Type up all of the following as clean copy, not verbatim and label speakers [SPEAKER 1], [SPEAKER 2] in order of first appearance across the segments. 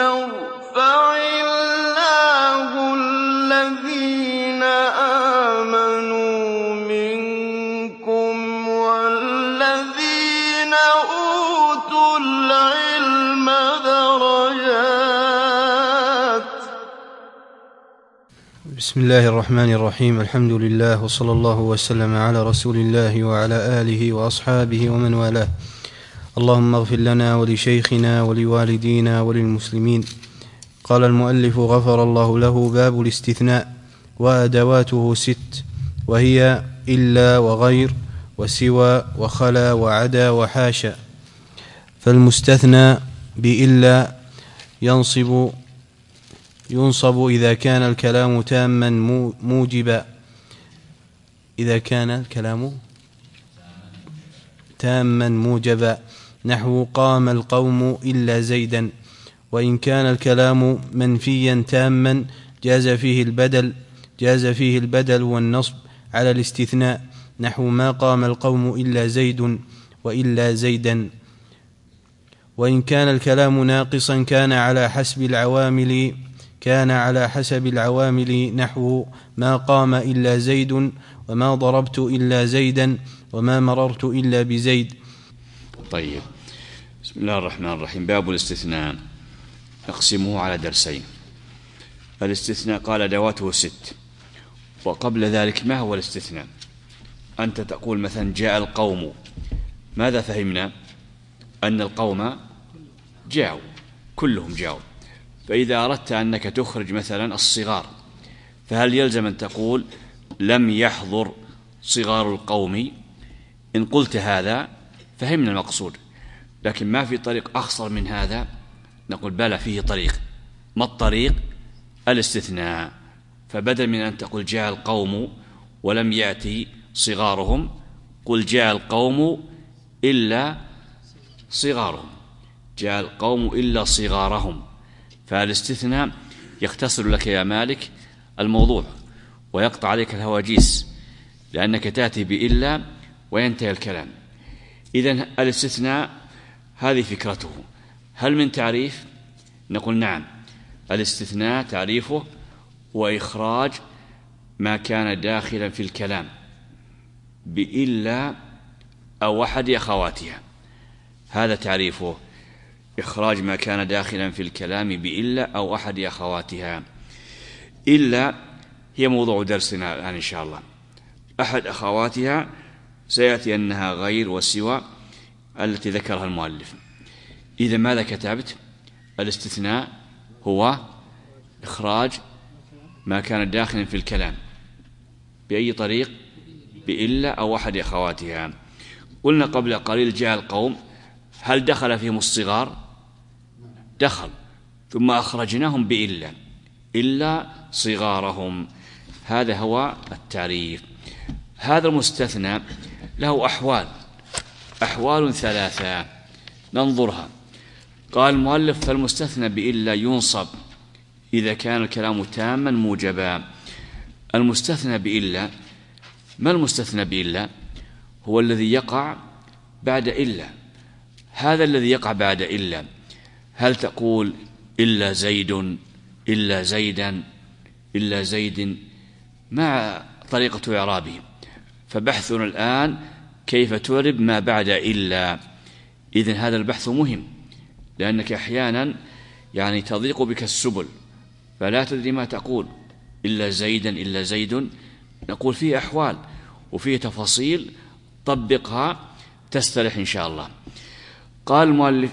[SPEAKER 1] يرفع الله الذين آمنوا منكم والذين أوتوا العلم درجات.
[SPEAKER 2] بسم الله الرحمن الرحيم. الحمد لله وصلى الله وسلم على رسول الله وعلى آله وأصحابه ومن والاه. اللهم اغفر لنا ولشيخنا ولوالدينا وللمسلمين. قال المؤلف غفر الله له: باب الاستثناء وأدواته 6، وهي إلا وغير وسوى وخلا وعدا وحاشا. فالمستثنى بإلا ينصب إذا كان الكلام تاما موجبا، إذا كان الكلام تاما موجبا، نحو قام القوم إلا زيدا. وإن كان الكلام منفيا تاما جاز فيه البدل والنصب على الاستثناء، نحو ما قام القوم إلا زيد وإلا زيدا. وإن كان الكلام ناقصا كان على حسب العوامل، نحو ما قام إلا زيد وما ضربت إلا زيدا وما مررت إلا بزيد.
[SPEAKER 3] طيب، بسم الله الرحمن الرحيم. باب الاستثناء نقسمه على درسين. الاستثناء قال أدواته 6، وقبل ذلك ما هو الاستثناء؟ أنت تقول مثلا جاء القوم، ماذا فهمنا؟ أن القوم جاءوا، كلهم جاءوا. فإذا أردت أنك تخرج مثلا الصغار، فهل يلزم أن تقول لم يحضر صغار القوم؟ إن قلت هذا فهمنا المقصود، لكن ما في طريق أخصر من هذا؟ نقول بلى، فيه طريق. ما الطريق؟ الاستثناء. فبدل من أن تقول جاء القوم ولم يأتي صغارهم، قل جاء القوم إلا صغارهم، جاء القوم إلا صغارهم. فالاستثناء يختصر لك يا مالك الموضوع ويقطع عليك الهواجيس، لأنك تأتي بإلا وينتهي الكلام. إذن الاستثناء هذه فكرته. هل من تعريف؟ نقول نعم. الاستثناء تعريفه وإخراج ما كان داخلا في الكلام بإلا أو أحد أخواتها، هذا تعريفه، إخراج ما كان داخلا في الكلام بإلا أو أحد أخواتها. إلا هي موضوع درسنا الآن إن شاء الله. أحد أخواتها سيأتي أنها غير وسوى التي ذكرها المؤلف. إذا ماذا كتبت؟ الاستثناء هو إخراج ما كان داخلا في الكلام بأي طريق؟ بإلا أو أحد أخواتها. قلنا قبل قليل جاء القوم، هل دخل فيهم الصغار؟ دخل، ثم أخرجناهم بإلا، إلا صغارهم. هذا هو التعريف. هذا المستثنى له أحوال 3 ننظرها. قال المؤلف: فالمستثنى بإلا ينصب إذا كان الكلام تاما موجبا. المستثنى بإلا، ما المستثنى بإلا؟ هو الذي يقع بعد إلا. هذا الذي يقع بعد إلا، هل تقول إلا زيد، إلا زيدا، إلا زيد؟ ما طريقة إعرابه؟ فبحثنا الآن كيف تعرب ما بعد إلا. إذن هذا البحث مهم، لأنك أحيانا تضيق بك السبل فلا تدري ما تقول. إلا زيدا، إلا زيد، نقول فيه أحوال وفيه تفاصيل، طبقها تستريح إن شاء الله. قال المؤلف: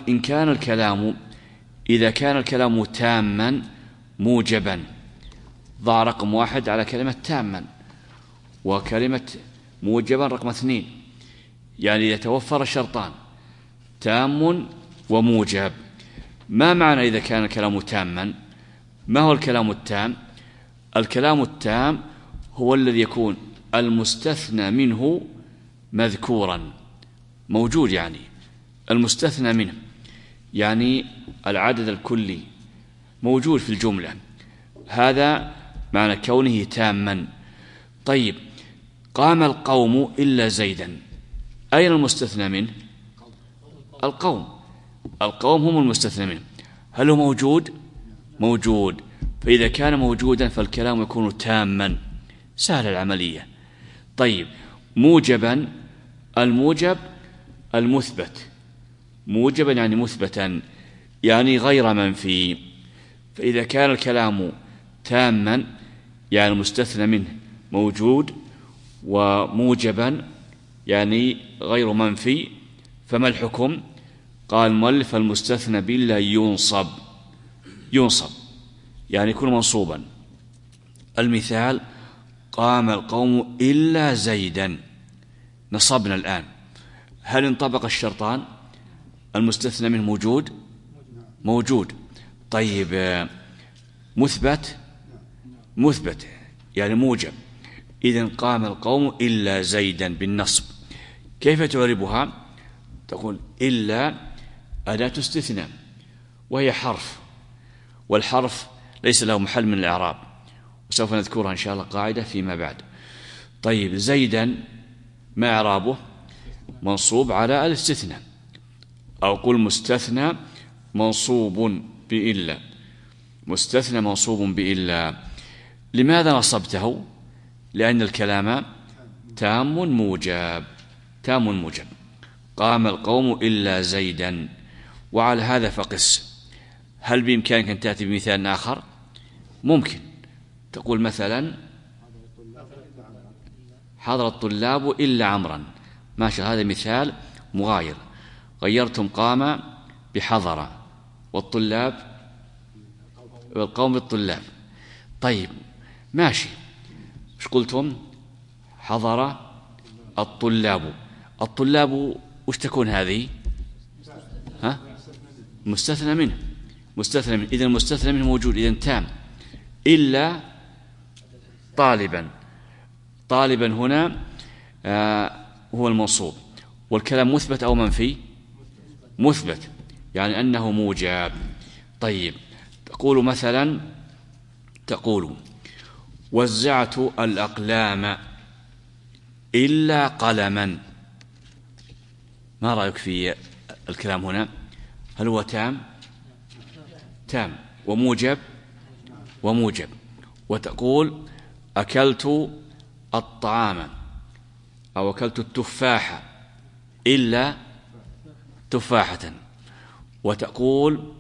[SPEAKER 3] إذا كان الكلام تاما موجبا، ضع رقم 1 على كلمة تاما، وكلمة موجبا رقم 2، يعني يتوفر الشرطان تام وموجب. ما معنى إذا كان الكلام تاما؟ ما هو الكلام التام؟ الكلام التام هو الذي يكون المستثنى منه مذكورا، موجود، يعني المستثنى منه، يعني العدد الكلي موجود في الجملة، هذا معنى كونه تاما. طيب، قام القوم إلا زيدا، أين المستثنى منه؟ القوم هم المستثنى منه. هل هو موجود؟ موجود. فإذا كان موجودا فالكلام يكون تاما، سهل العملية. طيب، موجبا، الموجب المثبت، موجبا يعني مثبتا، يعني غير منفي. فإذا كان الكلام تاما يعني المستثنى منه موجود، وموجبا يعني غير منفي، فما الحكم؟ قال المؤلف المستثنى بالله ينصب، ينصب يعني يكون منصوبا. المثال: قام القوم إلا زيدا، نصبنا الآن. هل انطبق الشرطان؟ المستثنى منه موجود، موجود. طيب، مثبت، مثبت يعني موجب. إذن قام القوم إلا زيدا بالنصب. كيف تعربها؟ تقول إلا أداة استثناء، وهي حرف، والحرف ليس له محل من الإعراب، وسوف نذكرها إن شاء الله قاعدة فيما بعد. طيب، زيدا ما إعرابه؟ منصوب على الاستثناء، أو قل مستثنى منصوب بإلا، مستثنى منصوب بإلا. لماذا نصبته؟ لأن الكلام تام موجب، تام موجب. قام القوم إلا زيدا. وعلى هذا فقس، هل بإمكانك أن تأتي بمثال آخر؟ ممكن تقول مثلا: حضر الطلاب إلا عمرا. ماشي، هذا مثال مغاير. غيرتم قام بحضر، والطلاب والقوم بالطلاب. طيب ماشي، مش قلتم حضر الطلاب؟ الطلاب وش تكون هذه؟ ها؟ مستثنى منه، مستثنى منه. إذن المستثنى منه موجود، إذن تام. إلا طالبا، طالبا هنا هو المنصوب، والكلام مثبت أو منفي؟ مثبت، يعني أنه موجب. طيب، تقول مثلا، تقول: وزعت الأقلام إلا قلما. ما رأيك في الكلام هنا؟ هل هو تام؟ تام وموجب، وموجب. وتقول: أكلت الطعام، أو أكلت التفاحة إلا تفاحة. وتقول: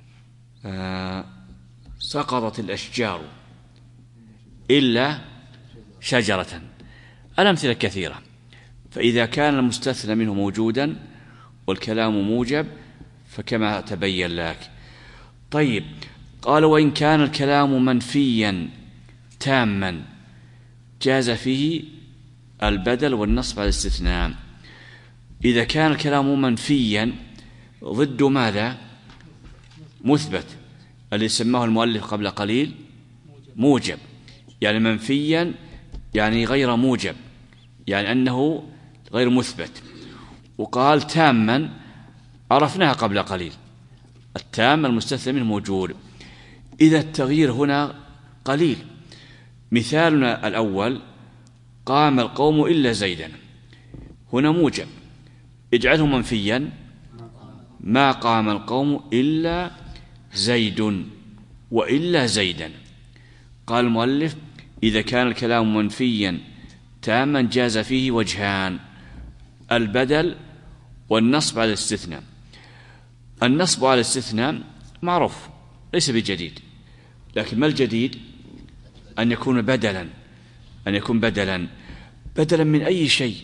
[SPEAKER 3] سقطت الأشجار إلا شجرة. الأمثلة كثيرة. فإذا كان المستثنى منه موجودا والكلام موجب فكما تبين لك. طيب، قال: وإن كان الكلام منفيا تاما جاز فيه البدل والنصب على الاستثناء. إذا كان الكلام منفيا ضد ماذا؟ مثبت، اللي سماه المؤلف قبل قليل موجب. يعني منفيا يعني غير موجب، يعني أنه غير مثبت. وقال تاما، عرفناها قبل قليل، التام المستثنى منه موجود. إذا التغيير هنا قليل. مثالنا الأول: قام القوم إلا زيدا، هنا موجب، اجعله منفيا: ما قام القوم إلا زيد وإلا زيدا. قال المؤلف: إذا كان الكلام منفيا تاما جاز فيه وجهان: البدل والنصب على الاستثناء. النصب على الاستثناء معروف ليس بجديد، لكن ما الجديد؟ أن يكون بدلا، أن يكون بدلا. بدلا من أي شيء؟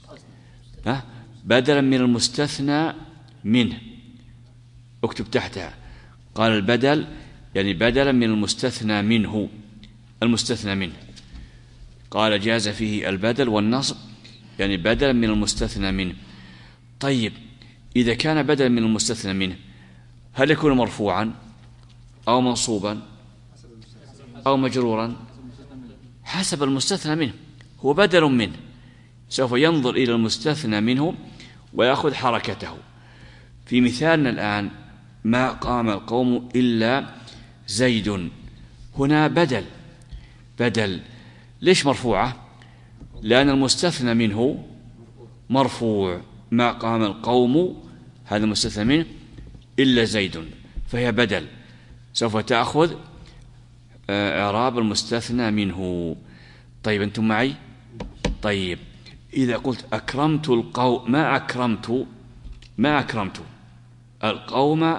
[SPEAKER 3] بدلا من المستثنى منه. اكتب تحتها. قال: البدل يعني بدلا من المستثنى منه، المستثنى منه. قال: جاز فيه البدل والنصب يعني بدلا من المستثنى منه. طيب، إذا كان بدلا من المستثنى منه هل يكون مرفوعا أو منصوبا أو مجرورا؟ حسب المستثنى منه، هو بدل منه، سوف ينظر إلى المستثنى منه ويأخذ حركته. في مثالنا الآن: ما قام القوم إلا زيد، هنا بدل، بدل. ليش مرفوعة؟ لأن المستثنى منه مرفوع. ما قام القوم هذا المستثنى منه إلا زيد، فهي بدل. سوف تأخذ إعراب المستثنى منه. طيب أنتم معي؟ طيب إذا قلت أكرمت القوم، ما أكرمت القوم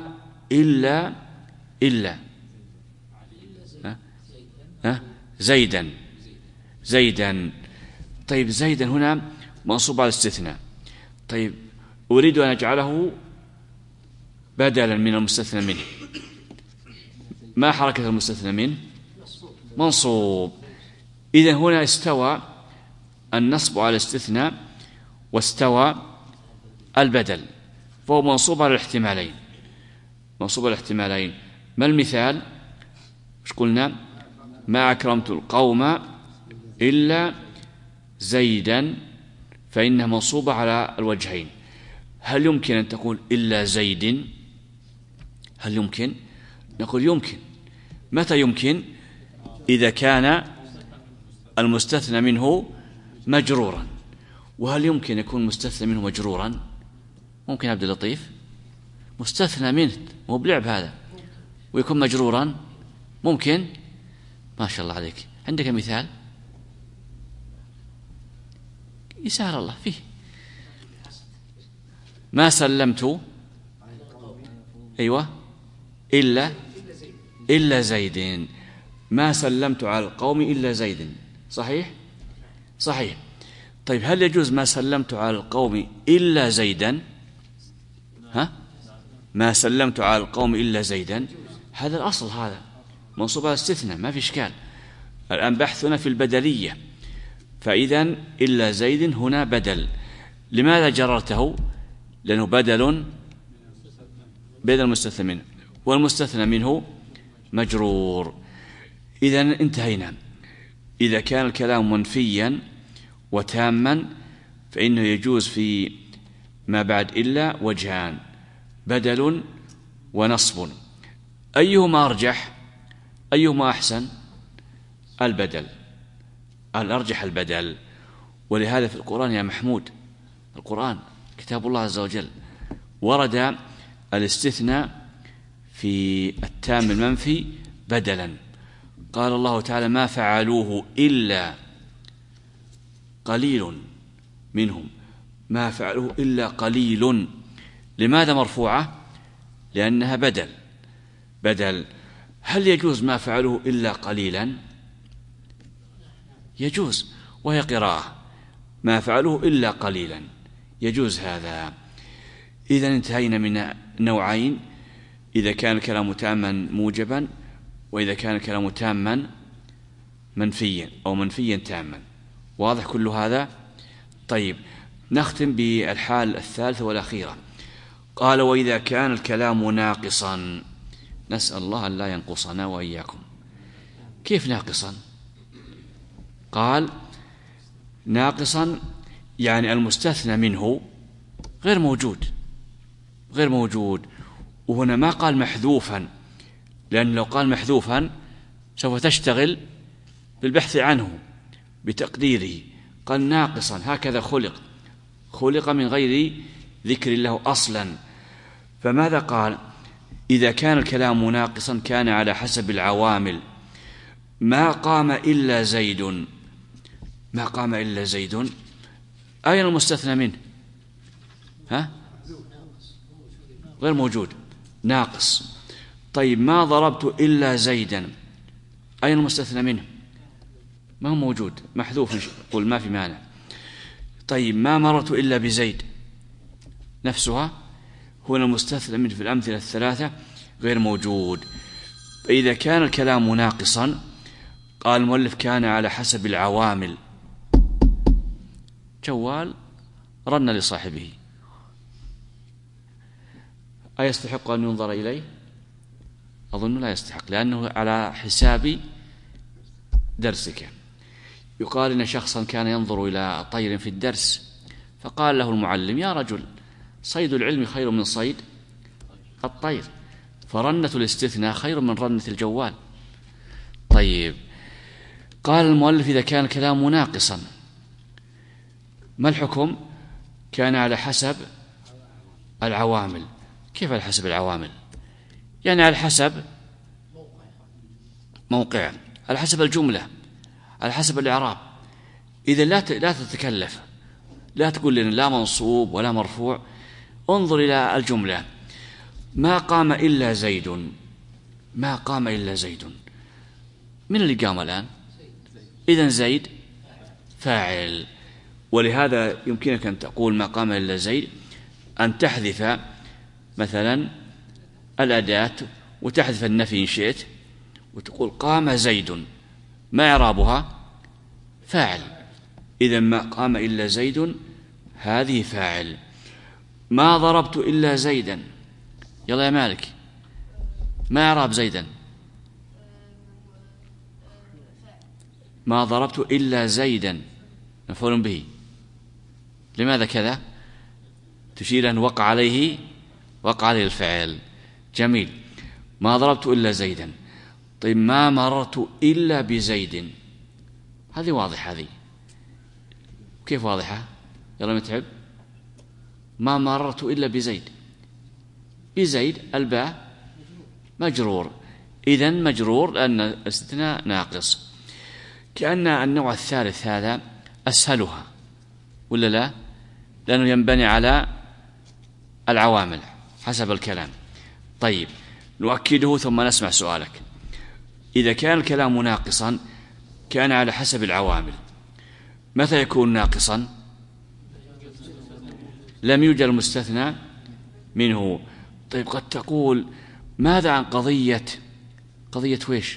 [SPEAKER 3] إلا زيدا. طيب زيدا هنا منصوب على الاستثناء. طيب أريد أن أجعله بدلا من المستثنى منه، ما حركة المستثنى منه؟ منصوب. إذا هنا استوى النصب على الاستثناء واستوى البدل، فهو منصوب على الاحتمالين. ما المثال؟ مش قلنا ما أكرمت القوم إلا زيدا، فإنها منصوبة على الوجهين. هل يمكن أن تقول إلا زيد؟ هل يمكن؟ نقول يمكن. متى يمكن؟ إذا كان المستثنى منه مجرورا. وهل يمكن يكون مستثنى منه مجرورا؟ ممكن عبد اللطيف مستثنى منه مو بلعب هذا ويكون مجرورا؟ ممكن. ما شاء الله عليك، عندك مثال؟ يسهل الله فيه. ما سلمت أيوة إلا زيد. ما سلمت على القوم إلا زيد. صحيح. طيب هل يجوز ما سلمت على القوم إلا زيدا؟ ما سلمت على القوم إلا زيدا، هذا الأصل، هذا منصوب على استثناء، ما في إشكال. الآن بحثنا في البدلية، فإذا إلا زيد هنا بدل. لماذا جررته؟ لأنه بدل المستثنى منه، والمستثنى منه مجرور. إذا انتهينا. إذا كان الكلام منفيا وتاما فإنه يجوز في ما بعد إلا وجهان، بدل ونصب. أيهما أرجح؟ أيهما أحسن؟ البدل. الأرجح البدل. ولهذا في القرآن يا محمود، القرآن كتاب الله عز وجل، ورد الاستثناء في التام المنفي بدلا. قال الله تعالى ما فعلوه إلا قليل منهم، ما فعلوه إلا قليل. لماذا مرفوعة؟ لأنها بدل. هل يجوز ما فعلوه إلا قليلا؟ يجوز، وهي قراءة ما فعلوه إلا قليلا، يجوز هذا. إذا انتهينا من نوعين: إذا كان الكلام تاما موجبا، وإذا كان الكلام تاما منفيا أو منفيا تاما. واضح كل هذا؟ طيب نختم بالحال الثالثة والأخيرة. قال وإذا كان الكلام ناقصا، نسأل الله أن لا ينقصنا وإياكم. كيف ناقصا؟ قال ناقصا يعني المستثنى منه غير موجود. وهنا ما قال محذوفا، لأن لو قال محذوفا سوف تشتغل بالبحث عنه بتقديره. قال ناقصا، هكذا خلق من غير ذكر الله أصلا. فماذا قال؟ إذا كان الكلام ناقصا كان على حسب العوامل. ما قام إلا زيد، أين المستثنى منه؟ غير موجود، ناقص. طيب ما ضربت إلا زيدا، أين المستثنى منه؟ ما هو موجود، محذوف، قل ما في مانع. طيب ما مررت إلا بزيد، نفسها هنا المستثنى منه في الأمثلة الثلاثة غير موجود. فإذا كان الكلام ناقصا، قال المؤلف كان على حسب العوامل. جوال رن لصاحبه، أيستحق أن ينظر إليه؟ أظن لا يستحق، لأنه على حساب درسك. يقال إن شخصا كان ينظر إلى طير في الدرس، فقال له المعلم يا رجل صيد العلم خير من صيد الطير، فرنة الاستثناء خير من رنة الجوال. طيب قال المؤلف إذا كان الكلام ناقصا ما الحكم؟ كان على حسب العوامل. كيف على حسب العوامل؟ يعني على حسب موقعه على حسب الجملة، على حسب الإعراب. إذا لا تتكلف، لا تقول لنا لا منصوب ولا مرفوع. انظر إلى الجملة: ما قام إلا زيد. ما قام إلا زيد، من اللي قام الآن؟ إذن زيد فاعل. ولهذا يمكنك أن تقول ما قام إلا زيد، أن تحذف مثلا الأداة وتحذف النفي إن شئت، وتقول قام زيد، ما إعرابها؟ فاعل. إذن ما قام إلا زيد هذه فاعل. ما ضربت إلا زيدا، يلا يا مالك، ما إعراب زيدا؟ ما ضربت إلا زيدا مفعول به. لماذا كذا؟ تشير أن وقع عليه الفعل. جميل. ما ضربت إلا زيدا. طيب ما مررت إلا بزيد، هذه واضحة. هذه كيف واضحة؟ يلا متعب. ما مررت إلا بزيد. بزيد الباء مجرور، إذن مجرور لأن الاستثناء ناقص. كأن النوع الثالث هذا أسهلها ولا لا؟ لأنه ينبني على العوامل حسب الكلام. طيب نؤكده ثم نسمع سؤالك. إذا كان الكلام ناقصا كان على حسب العوامل. متى يكون ناقصا؟ لم يوجد المستثنى منه. طيب قد تقول ماذا عن قضية ويش؟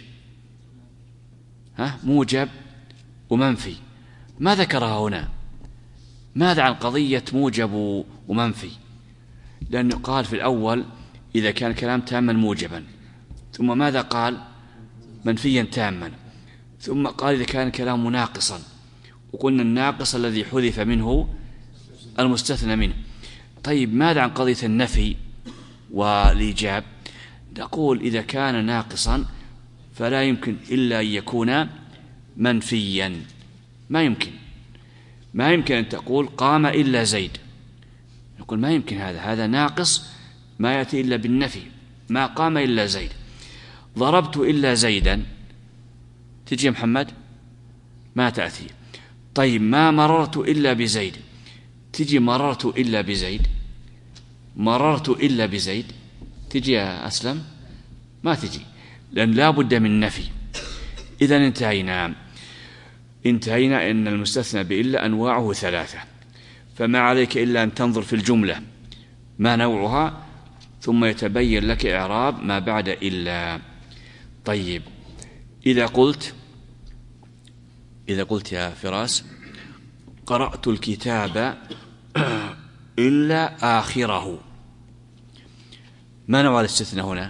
[SPEAKER 3] موجب ومنفي، ما ذكرها هنا. ماذا عن قضية موجب ومنفي؟ لأنه قال في الأول إذا كان كلام تاما موجبا، ثم ماذا قال؟ منفيا تاما، ثم قال إذا كان كلام ناقصا، وقلنا الناقص الذي حذف منه المستثنى منه. طيب ماذا عن قضية النفي والإيجاب؟ نقول إذا كان ناقصا فلا يمكن إلا أن يكون منفيا. ما يمكن أن تقول قام إلا زيد، نقول ما يمكن، هذا ناقص، ما يأتي إلا بالنفي. ما قام إلا زيد. ضربت إلا زيدا، تجي محمد؟ ما تأتي. طيب ما مررت إلا بزيد، تجي مررت إلا بزيد؟ مررت إلا بزيد تجي يا أسلم؟ ما تجي، لأن لا بد من نفي. إذن انتهينا أن المستثنى بإلا أنواعه ثلاثة، فما عليك إلا أن تنظر في الجملة ما نوعها، ثم يتبين لك إعراب ما بعد إلا. طيب إذا قلت يا فراس قرأت الكتاب إلا آخره، ما نوع الاستثناء هنا؟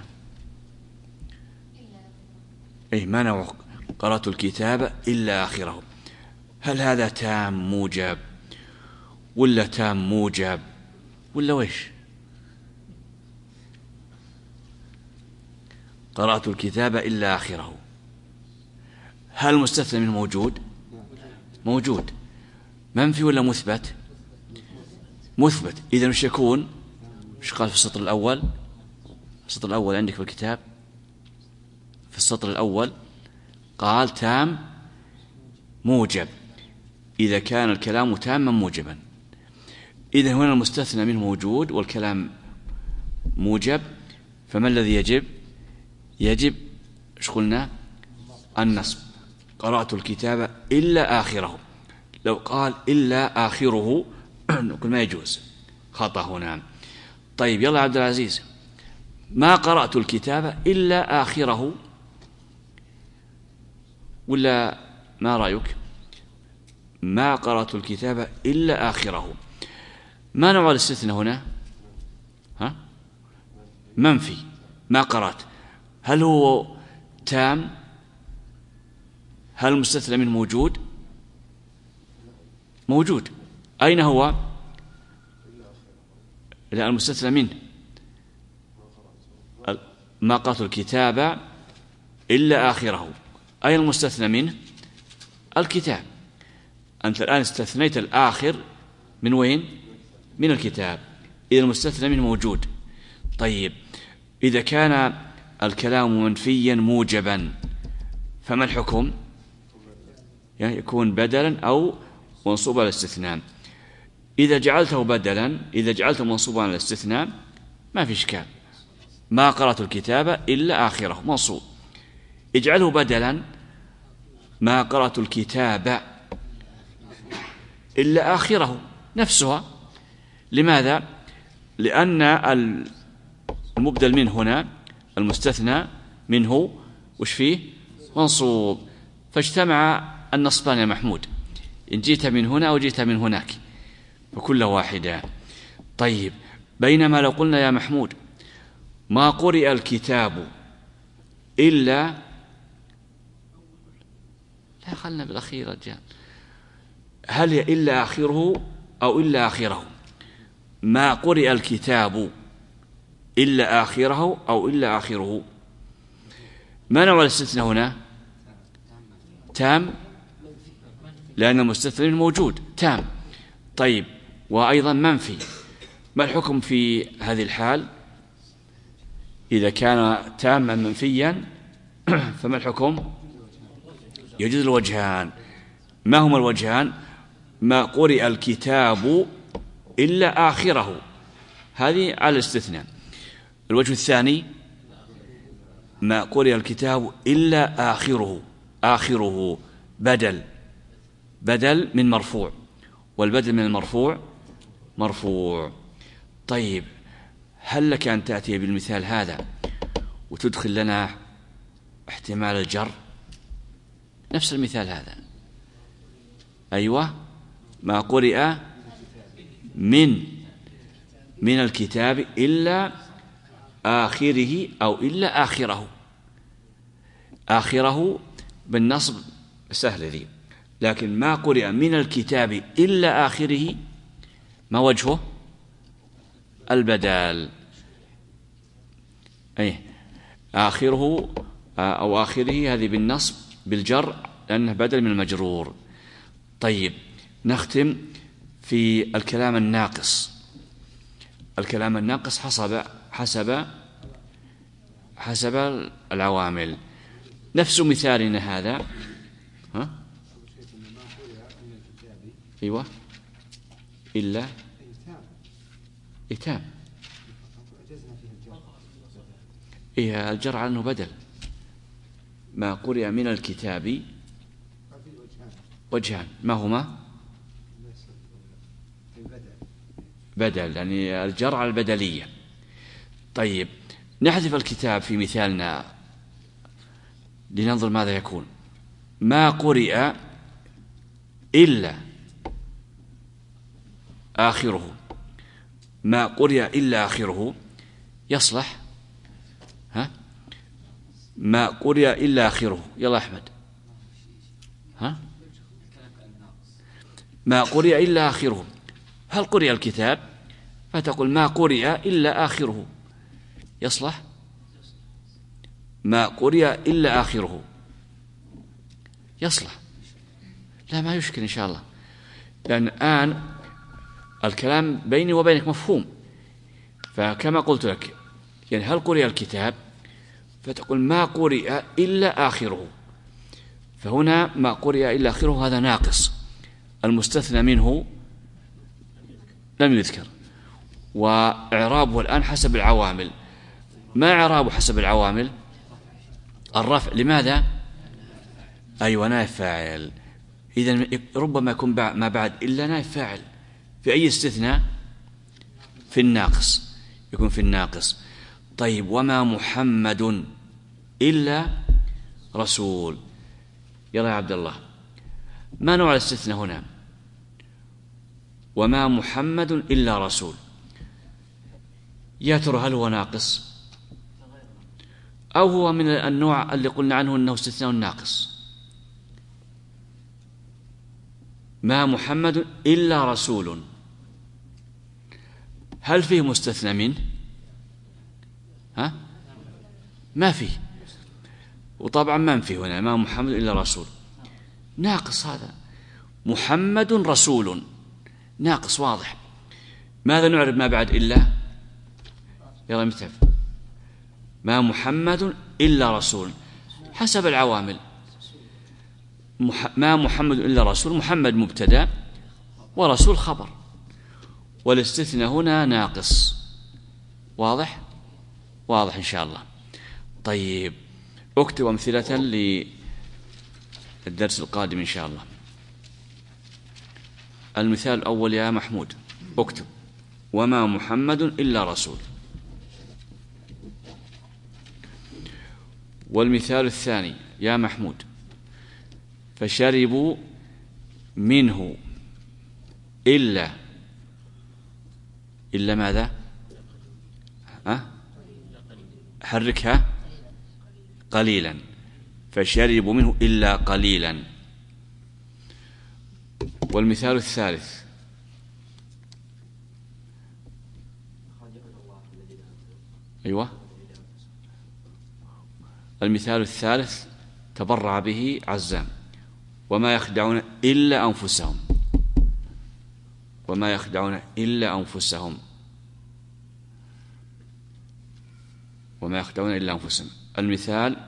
[SPEAKER 3] ما نوع قرأت الكتاب إلا آخره؟ هل هذا تام موجب ولا تام موجب ولا ويش؟ قرأت الكتاب إلا آخره، هل المستثنى منه موجود؟ منفي ولا مثبت؟ مثبت. إذن وش يكون؟ وش قال في السطر الأول؟ السطر الأول عندك في الكتاب، في السطر الأول قال تام موجب إذا كان الكلام تاما موجبا. إذا هنا المستثنى منه موجود والكلام موجب، فما الذي يجب ايش قلنا؟ النصب. قرأت الكتاب إلا آخره. لو قال إلا آخره نقول ما يجوز، خطأ هنا. طيب يلا عبد العزيز، ما قرأت الكتاب إلا آخره، ولا ما رأيك؟ ما قرأت الكتاب إلا آخره. ما نوع الاستثناء هنا؟ منفي. ما قرأت، هل هو تام؟ هل المستثنى منه موجود؟ أين هو؟ لا، المستثنى منه ما قرأت الكتاب إلا آخره. أين المستثنى منه؟ الكتاب. أنت الآن استثنيت الآخر من وين؟ من الكتاب. إذا المستثنى منه موجود. طيب إذا كان الكلام منفيا موجبا فما الحكم؟ يعني يكون بدلا أو منصوبا على الاستثناء. إذا جعلته بدلا، إذا جعلته منصوبا على الاستثناء ما في إشكال. ما قرأت الكتاب إلا آخره منصوب. اجعله بدلا ما قرأت الكتاب إلا آخره نفسها. لماذا؟ لأن المبدل منه هنا المستثنى منه وش فيه؟ منصوب، فاجتمع النصبان يا محمود، إن جئت من هنا أو جئت من هناك فكل واحدة. طيب، بينما لو قلنا يا محمود ما قرئ الكتاب إلا، لا خلنا بالأخير رجال، هل هي إلا آخره أو إلا آخره؟ ما قرئ الكتاب إلا آخره أو إلا آخره. ما نوع الاستثناء هنا؟ تام، لأن المستثنى موجود تام. طيب، وأيضا منفي. ما الحكم في هذه الحال؟ إذا كان تاما منفيا فما الحكم؟ يجوز الوجهان. ما هما الوجهان؟ ما قرئ الكتاب إلا آخره، هذه على الاستثناء. الوجه الثاني ما قرئ الكتاب إلا آخره، آخره بدل من مرفوع، والبدل من المرفوع مرفوع. طيب، هل لك أن تأتي بالمثال هذا وتدخل لنا احتمال الجر؟ نفس المثال هذا، أيوة، ما قرئ من الكتاب إلا آخره أو إلا آخره. آخره بالنصب سهل ذي، لكن ما قرئ من الكتاب إلا آخره ما وجهه؟ البدال، أي آخره أو آخره هذه بالنصب بالجر لأنه بدل من المجرور. طيب، نختم في الكلام الناقص. الكلام الناقص حسب العوامل. نفس مثالنا هذا، ها؟ أيوة، إلا إتام، إيه الجر عنه بدل. ما قرئ من الكتاب وجهان، ما هما؟ بدل، يعني الجر على البدلية. طيب، نحذف الكتاب في مثالنا لننظر ماذا يكون. ما قرئ إلا آخره، ما قرئ إلا آخره يصلح، ها؟ ما قرئ إلا آخره، يلا أحمد، ها؟ ما قرئ إلا آخره، هل قرئ الكتاب؟ فتقول ما قرئ إلا آخره، يصلح؟ ما قرئ إلا آخره يصلح؟ لا، ما يشكل إن شاء الله، لأن الآن الكلام بيني وبينك مفهوم. فكما قلت لك، يعني هل قرئ الكتاب؟ فتقول ما قرئ إلا آخره، فهنا ما قرئ إلا آخره هذا ناقص، المستثنى منه لم يذكر، وإعرابه الآن حسب العوامل. ما إعرابه حسب العوامل؟ الرفع. لماذا؟ أيوة، نائب فاعل. إذن ربما يكون ما بعد إلا نائب فاعل في أي استثناء؟ في الناقص، يكون في الناقص. طيب، وما محمد إلا رسول، يلا يا عبد الله، ما نوع الاستثناء هنا؟ وما محمد إلا رسول، يا ترى هل هو ناقص أو هو من النوع اللي قلنا عنه أنه استثناء ناقص؟ ما محمد إلا رسول، هل فيه مستثنى منه؟ ها؟ ما فيه، وطبعا ما فيه هنا ما محمد إلا رسول، ناقص هذا. محمد رسول ناقص واضح. ماذا نعرف ما بعد إلا؟ يلا متعب. ما محمد إلا رسول حسب العوامل. ما محمد إلا رسول، محمد مبتدأ ورسول خبر، والاستثناء هنا ناقص. واضح؟ واضح إن شاء الله. طيب اكتب أمثلة للدرس القادم إن شاء الله. المثال الأول يا محمود، اكتب: وما محمد إلا رسول. والمثال الثاني يا محمود: فشربوا منه إلا ماذا؟ حركها قليلا. فشربوا منه إلا قليلا. والمثال الثالث: أيوة، المثال الثالث تبرع به عزام: وما يخدعون إلا أنفسهم. وما يخدعون إلا أنفسهم. وما يخدعون إلا أنفسهم. المثال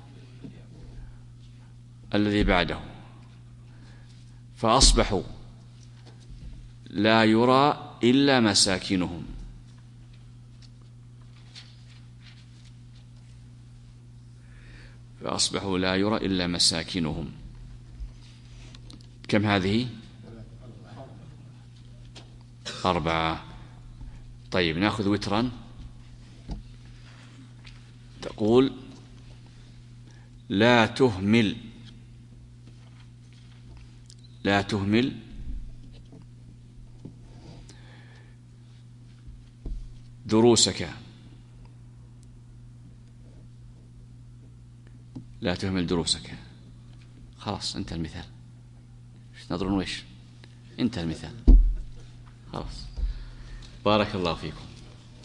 [SPEAKER 3] الذي بعده: فأصبحوا لا يرى إلا مساكنهم. فأصبحوا لا يرى إلا مساكنهم. كم هذه؟ 4. طيب نأخذ وترا. تقول: لا تهمل دروسك. لا تهمل دروسك. خلاص انتهى المثال. ايش نظرون ويش؟ انتهى المثال خلاص. بارك الله فيكم.